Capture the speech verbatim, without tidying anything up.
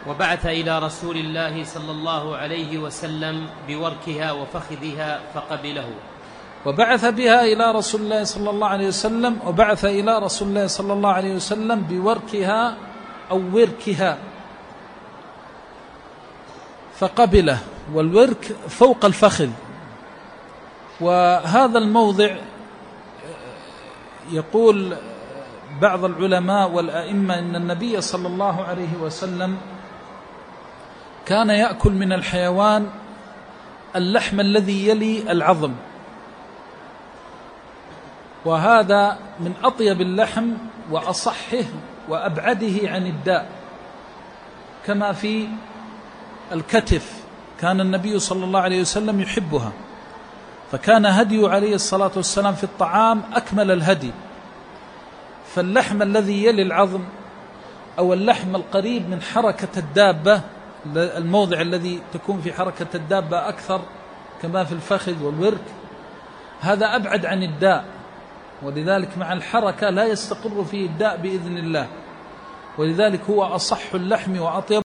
وبعث إلى رسول الله صلى الله عليه وسلم بوركها وفخذها فقبله. وبعث بها إلى رسول الله صلى الله عليه وسلم وبعث إلى رسول الله صلى الله عليه وسلم بوركها أو وركها فقبله. والورك فوق الفخذ، وهذا الموضع يقول بعض العلماء والأئمة إن النبي صلى الله عليه وسلم كان يأكل من الحيوان اللحم الذي يلي العظم، وهذا من أطيب اللحم وأصحه وأبعده عن الداء، كما في الكتف كان النبي صلى الله عليه وسلم يحبها، فكان هدي عليه الصلاة والسلام في الطعام أكمل الهدي. فاللحم الذي يلي العظم أو اللحم القريب من حركة الدابة، الموضع الذي تكون في حركة الدابة أكثر كما في الفخذ والورك، هذا أبعد عن الداء، ولذلك مع الحركة لا يستقر فيه الداء بإذن الله، ولذلك هو أصح اللحم وأطيب